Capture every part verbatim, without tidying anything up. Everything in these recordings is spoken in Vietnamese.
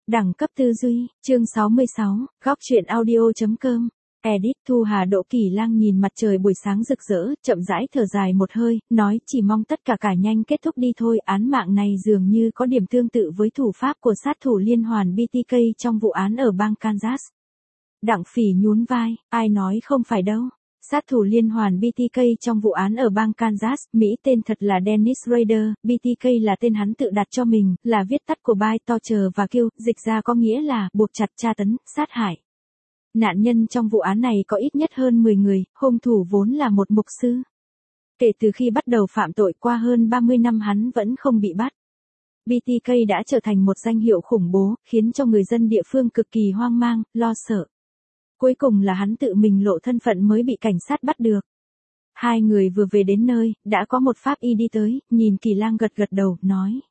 Đẳng cấp tư duy, chương sáu mươi sáu, góc truyện audio.com. Edit. Thu Hà Đỗ Kỳ Lang nhìn mặt trời buổi sáng rực rỡ, chậm rãi thở dài một hơi, nói chỉ mong tất cả cả nhanh kết thúc đi thôi. Án mạng này dường như có điểm tương tự với thủ pháp của sát thủ liên hoàn bê tê ca trong vụ án ở bang Kansas. Đặng Phỉ nhún vai, ai nói không phải đâu. Sát thủ liên hoàn bê tê ca trong vụ án ở bang Kansas, Mỹ tên thật là Dennis Rader, bê tê ca là tên hắn tự đặt cho mình, là viết tắt của Buy, Torture và Kill, dịch ra có nghĩa là buộc chặt, tra tấn, sát hại. Nạn nhân trong vụ án này có ít nhất hơn mười người, hung thủ vốn là một mục sư. Kể từ khi bắt đầu phạm tội qua hơn ba mươi năm hắn vẫn không bị bắt. bê tê ca đã trở thành một danh hiệu khủng bố, khiến cho người dân địa phương cực kỳ hoang mang, lo sợ. Cuối cùng là hắn tự mình lộ thân phận mới bị cảnh sát bắt được. Hai người vừa về đến nơi, đã có một pháp y đi tới, nhìn Kỳ Lang gật gật đầu, nói.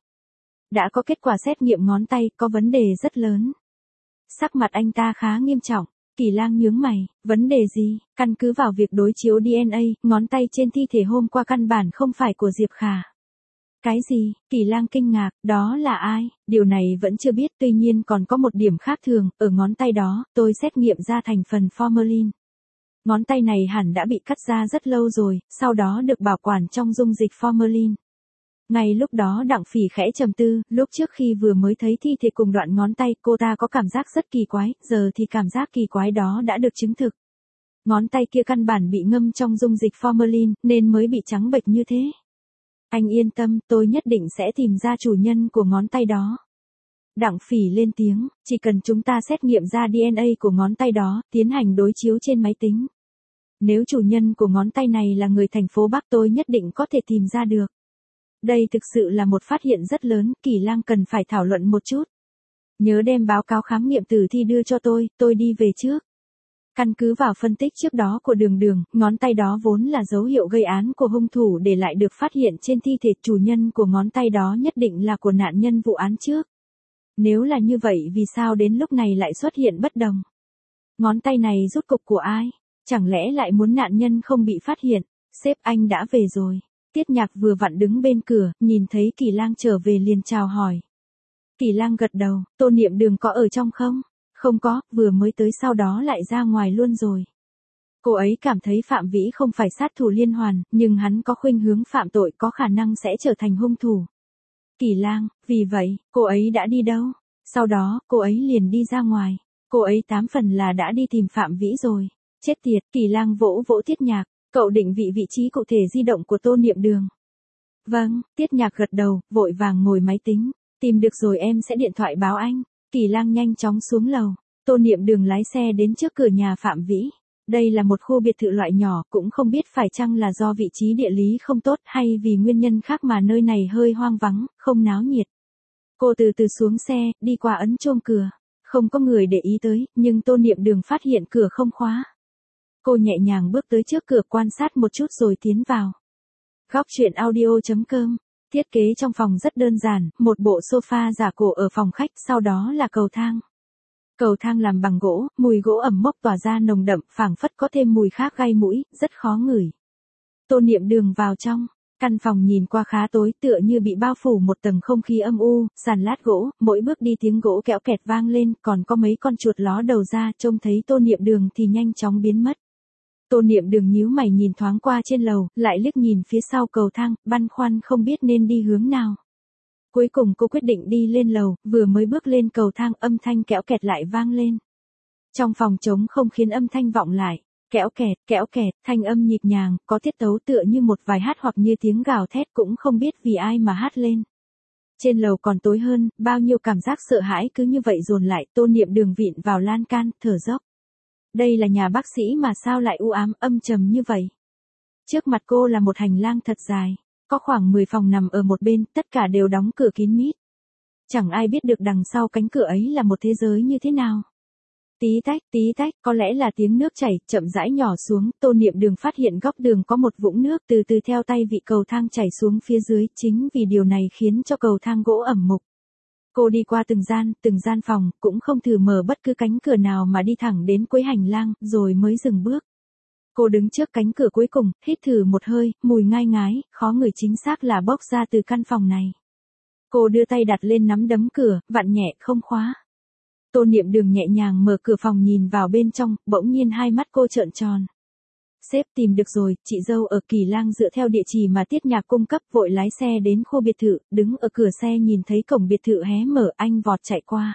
Đã có kết quả xét nghiệm ngón tay, có vấn đề rất lớn. Sắc mặt anh ta khá nghiêm trọng. Kỳ Lang nhướng mày, vấn đề gì? Căn cứ vào việc đối chiếu đê en a, ngón tay trên thi thể hôm qua căn bản không phải của Diệp Khả. Cái gì? Kỳ Lang kinh ngạc, đó là ai? Điều này vẫn chưa biết, tuy nhiên còn có một điểm khác thường, ở ngón tay đó, tôi xét nghiệm ra thành phần formalin. Ngón tay này hẳn đã bị cắt ra rất lâu rồi, sau đó được bảo quản trong dung dịch formalin. Ngay lúc đó Đặng Phỉ khẽ trầm tư, lúc trước khi vừa mới thấy thi thể cùng đoạn ngón tay, cô ta có cảm giác rất kỳ quái, giờ thì cảm giác kỳ quái đó đã được chứng thực. Ngón tay kia căn bản bị ngâm trong dung dịch formalin, nên mới bị trắng bệch như thế. Anh yên tâm, tôi nhất định sẽ tìm ra chủ nhân của ngón tay đó. Đặng Phỉ lên tiếng, chỉ cần chúng ta xét nghiệm ra đê en a của ngón tay đó, tiến hành đối chiếu trên máy tính. Nếu chủ nhân của ngón tay này là người thành phố Bắc tôi nhất định có thể tìm ra được. Đây thực sự là một phát hiện rất lớn, Kỳ Lang cần phải thảo luận một chút. Nhớ đem báo cáo khám nghiệm tử thi đưa cho tôi, tôi đi về trước. Căn cứ vào phân tích trước đó của Đường Đường, ngón tay đó vốn là dấu hiệu gây án của hung thủ để lại được phát hiện trên thi thể, chủ nhân của ngón tay đó nhất định là của nạn nhân vụ án trước. Nếu là như vậy vì sao đến lúc này lại xuất hiện bất đồng? Ngón tay này rút cục của ai? Chẳng lẽ lại muốn nạn nhân không bị phát hiện? Sếp anh đã về rồi. Tiết Nhạc vừa vặn đứng bên cửa, nhìn thấy Kỳ Lang trở về liền chào hỏi. Kỳ Lang gật đầu, Tô Niệm Đường có ở trong không? Không có, vừa mới tới sau đó lại ra ngoài luôn rồi. Cô ấy cảm thấy Phạm Vĩ không phải sát thủ liên hoàn, nhưng hắn có khuynh hướng phạm tội, có khả năng sẽ trở thành hung thủ. Kỳ Lang, vì vậy, cô ấy đã đi đâu? Sau đó, cô ấy liền đi ra ngoài. Cô ấy tám phần là đã đi tìm Phạm Vĩ rồi. Chết tiệt, Kỳ Lang vỗ vỗ Tiết Nhạc. Cậu định vị vị trí cụ thể di động của Tô Niệm Đường. Vâng, Tiết Nhạc gật đầu, vội vàng ngồi máy tính. Tìm được rồi em sẽ điện thoại báo anh. Kỳ Lang nhanh chóng xuống lầu. Tô Niệm Đường lái xe đến trước cửa nhà Phạm Vĩ. Đây là một khu biệt thự loại nhỏ, cũng không biết phải chăng là do vị trí địa lý không tốt hay vì nguyên nhân khác mà nơi này hơi hoang vắng, không náo nhiệt. Cô từ từ xuống xe, đi qua ấn chuông cửa. Không có người để ý tới, nhưng Tô Niệm Đường phát hiện cửa không khóa. Cô nhẹ nhàng bước tới trước cửa quan sát một chút rồi tiến vào. Góc truyện audio.com. Thiết kế trong phòng rất đơn giản, một bộ sofa giả cổ ở phòng khách, sau đó là cầu thang. Cầu thang làm bằng gỗ, mùi gỗ ẩm mốc tỏa ra nồng đậm, phảng phất có thêm mùi khác gai mũi, rất khó ngửi. Tô Niệm Đường vào trong, căn phòng nhìn qua khá tối, tựa như bị bao phủ một tầng không khí âm u, sàn lát gỗ, mỗi bước đi tiếng gỗ kẽo kẹt vang lên, còn có mấy con chuột ló đầu ra, trông thấy Tô Niệm Đường thì nhanh chóng biến mất. Tô Niệm Đường nhíu mày nhìn thoáng qua trên lầu, lại liếc nhìn phía sau cầu thang, băn khoăn không biết nên đi hướng nào. Cuối cùng cô quyết định đi lên lầu, vừa mới bước lên cầu thang âm thanh kẽo kẹt lại vang lên. Trong phòng trống không khiến âm thanh vọng lại, kẽo kẹt, kẽo kẹt, thanh âm nhịp nhàng, có tiết tấu tựa như một bài hát hoặc như tiếng gào thét cũng không biết vì ai mà hát lên. Trên lầu còn tối hơn, bao nhiêu cảm giác sợ hãi cứ như vậy dồn lại, Tô Niệm Đường vịn vào lan can, thở dốc. Đây là nhà bác sĩ mà sao lại u ám âm trầm như vậy? Trước mặt cô là một hành lang thật dài, có khoảng mười phòng nằm ở một bên, tất cả đều đóng cửa kín mít. Chẳng ai biết được đằng sau cánh cửa ấy là một thế giới như thế nào. Tí tách, tí tách, có lẽ là tiếng nước chảy, chậm rãi nhỏ xuống, Tô Niệm Đường phát hiện góc đường có một vũng nước từ từ theo tay vị cầu thang chảy xuống phía dưới, chính vì điều này khiến cho cầu thang gỗ ẩm mục. Cô đi qua từng gian, từng gian phòng, cũng không thử mở bất cứ cánh cửa nào mà đi thẳng đến cuối hành lang, rồi mới dừng bước. Cô đứng trước cánh cửa cuối cùng, hít thử một hơi, mùi ngai ngái, khó ngửi chính xác là bốc ra từ căn phòng này. Cô đưa tay đặt lên nắm đấm cửa, vặn nhẹ, không khóa. Tô Niệm Đường nhẹ nhàng mở cửa phòng nhìn vào bên trong, bỗng nhiên hai mắt cô trợn tròn. Sếp tìm được rồi, chị dâu ở Kỳ Lang dựa theo địa chỉ mà Tiết Nhạc cung cấp vội lái xe đến khu biệt thự, đứng ở cửa xe nhìn thấy cổng biệt thự hé mở anh vọt chạy qua.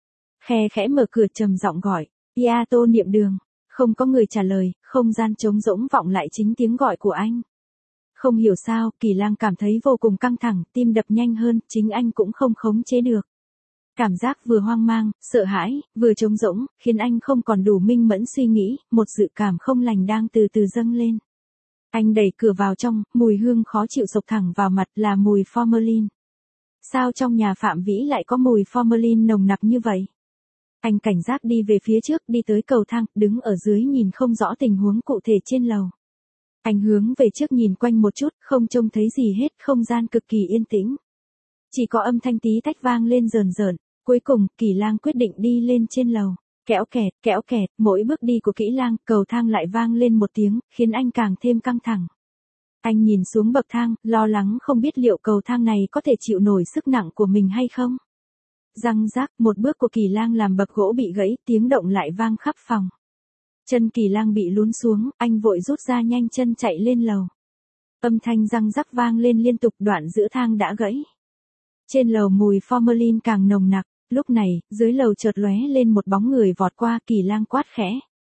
Khe khẽ mở cửa trầm giọng gọi, "Ya Tô Niệm Đường." Không có người trả lời, không gian trống rỗng vọng lại chính tiếng gọi của anh. Không hiểu sao, Kỳ Lang cảm thấy vô cùng căng thẳng, tim đập nhanh hơn, chính anh cũng không khống chế được. Cảm giác vừa hoang mang, sợ hãi, vừa trống rỗng, khiến anh không còn đủ minh mẫn suy nghĩ, một dự cảm không lành đang từ từ dâng lên. Anh đẩy cửa vào trong, mùi hương khó chịu sộc thẳng vào mặt là mùi formalin. Sao trong nhà Phạm Vĩ lại có mùi formalin nồng nặc như vậy? Anh cảnh giác đi về phía trước, đi tới cầu thang, đứng ở dưới nhìn không rõ tình huống cụ thể trên lầu. Anh hướng về trước nhìn quanh một chút, không trông thấy gì hết, không gian cực kỳ yên tĩnh. Chỉ có âm thanh tí tách vang lên rờn rợn. Cuối cùng, Kỳ Lang quyết định đi lên trên lầu. Kéo kẹt, kéo kẹt, mỗi bước đi của Kỷ Lang, cầu thang lại vang lên một tiếng, khiến anh càng thêm căng thẳng. Anh nhìn xuống bậc thang, lo lắng không biết liệu cầu thang này có thể chịu nổi sức nặng của mình hay không. Răng rác, một bước của Kỳ Lang làm bậc gỗ bị gãy, tiếng động lại vang khắp phòng. Chân Kỳ Lang bị lún xuống, anh vội rút ra nhanh chân chạy lên lầu. Âm thanh răng rắc vang lên liên tục, đoạn giữa thang đã gãy. Trên lầu mùi formalin càng nồng nặc, lúc này, dưới lầu chợt lóe lên một bóng người vọt qua, Kỳ Lang quát khẽ.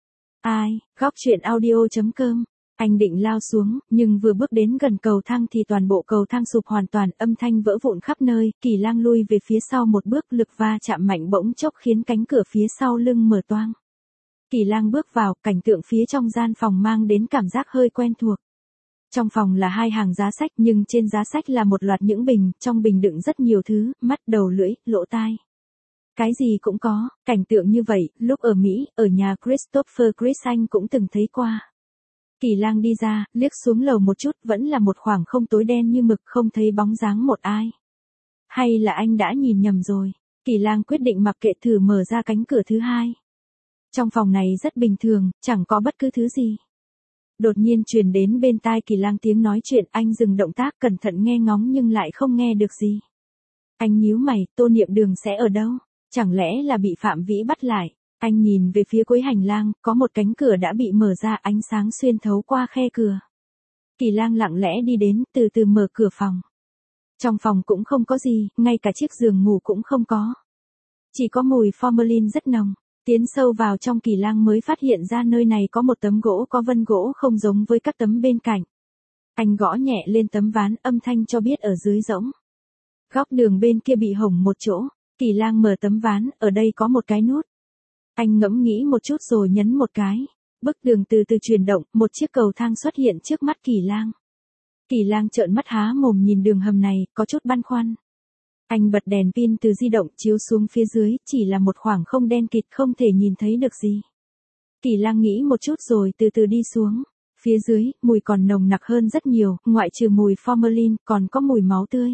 Ai, góc truyện audio chấm com. Anh định lao xuống, nhưng vừa bước đến gần cầu thang thì toàn bộ cầu thang sụp hoàn toàn, âm thanh vỡ vụn khắp nơi, Kỳ Lang lui về phía sau một bước, lực va chạm mạnh bỗng chốc khiến cánh cửa phía sau lưng mở toang. Kỳ Lang bước vào, cảnh tượng phía trong gian phòng mang đến cảm giác hơi quen thuộc. Trong phòng là hai hàng giá sách, nhưng trên giá sách là một loạt những bình, trong bình đựng rất nhiều thứ, mắt, đầu lưỡi, lỗ tai. Cái gì cũng có, cảnh tượng như vậy, lúc ở Mỹ, ở nhà Christopher Chris anh cũng từng thấy qua. Kỳ Lang đi ra, liếc xuống lầu một chút, vẫn là một khoảng không tối đen như mực, không thấy bóng dáng một ai. Hay là anh đã nhìn nhầm rồi? Kỳ Lang quyết định mặc kệ, thử mở ra cánh cửa thứ hai. Trong phòng này rất bình thường, chẳng có bất cứ thứ gì. Đột nhiên truyền đến bên tai Kỳ Lang tiếng nói chuyện, anh dừng động tác, cẩn thận nghe ngóng nhưng lại không nghe được gì. Anh nhíu mày, Tô Niệm Đường sẽ ở đâu? Chẳng lẽ là bị Phạm Vĩ bắt lại? Anh nhìn về phía cuối hành lang, có một cánh cửa đã bị mở ra, ánh sáng xuyên thấu qua khe cửa. Kỳ Lang lặng lẽ đi đến, từ từ mở cửa phòng. Trong phòng cũng không có gì, ngay cả chiếc giường ngủ cũng không có. Chỉ có mùi formalin rất nồng. Tiến sâu vào trong, Kỳ Lang mới phát hiện ra nơi này có một tấm gỗ có vân gỗ không giống với các tấm bên cạnh. Anh gõ nhẹ lên tấm ván, âm thanh cho biết ở dưới rỗng. Góc đường bên kia bị hổng một chỗ. Kỳ Lang mở tấm ván, ở đây có một cái nút. Anh ngẫm nghĩ một chút rồi nhấn một cái. Bức tường từ từ chuyển động, một chiếc cầu thang xuất hiện trước mắt Kỳ Lang. Kỳ Lang trợn mắt há mồm nhìn đường hầm này, có chút băn khoăn. Anh bật đèn pin từ di động chiếu xuống phía dưới, chỉ là một khoảng không đen kịt, không thể nhìn thấy được gì. Kỳ Lang nghĩ một chút rồi từ từ đi xuống. Phía dưới, mùi còn nồng nặc hơn rất nhiều, ngoại trừ mùi formalin, còn có mùi máu tươi.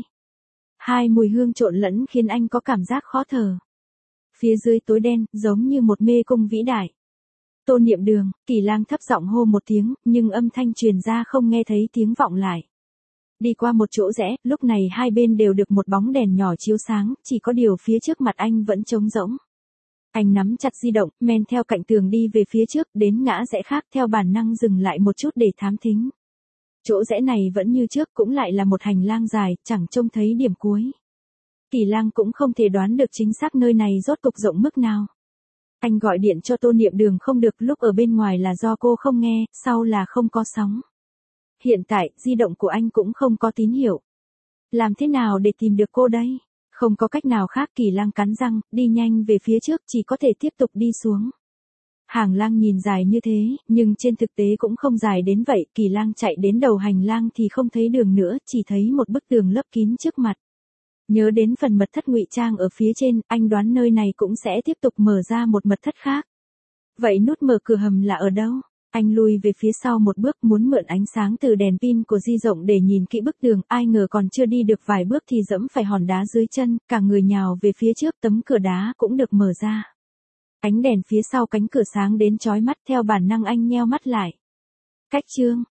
Hai mùi hương trộn lẫn khiến anh có cảm giác khó thở. Phía dưới tối đen, giống như một mê cung vĩ đại. Tô Niệm Đường, Kỳ Lang thấp giọng hô một tiếng, nhưng âm thanh truyền ra không nghe thấy tiếng vọng lại. Đi qua một chỗ rẽ, lúc này hai bên đều được một bóng đèn nhỏ chiếu sáng, chỉ có điều phía trước mặt anh vẫn trống rỗng. Anh nắm chặt di động, men theo cạnh tường đi về phía trước, đến ngã rẽ khác, theo bản năng dừng lại một chút để thám thính. Chỗ rẽ này vẫn như trước, cũng lại là một hành lang dài, chẳng trông thấy điểm cuối. Kỳ Lang cũng không thể đoán được chính xác nơi này rốt cục rộng mức nào. Anh gọi điện cho Tô Niệm Đường không được, lúc ở bên ngoài là do cô không nghe, sau là không có sóng. Hiện tại, di động của anh cũng không có tín hiệu. Làm thế nào để tìm được cô đây? Không có cách nào khác, Kỳ Lang cắn răng, đi nhanh về phía trước, chỉ có thể tiếp tục đi xuống. Hàng lang nhìn dài như thế, nhưng trên thực tế cũng không dài đến vậy, Kỳ Lang chạy đến đầu hành lang thì không thấy đường nữa, chỉ thấy một bức tường lấp kín trước mặt. Nhớ đến phần mật thất ngụy trang ở phía trên, anh đoán nơi này cũng sẽ tiếp tục mở ra một mật thất khác. Vậy nút mở cửa hầm là ở đâu? Anh lui về phía sau một bước, muốn mượn ánh sáng từ đèn pin của di động để nhìn kỹ bức tường, ai ngờ còn chưa đi được vài bước thì dẫm phải hòn đá dưới chân, cả người nhào về phía trước, tấm cửa đá cũng được mở ra. Ánh đèn phía sau cánh cửa sáng đến chói mắt, theo bản năng anh nheo mắt lại. Cách chương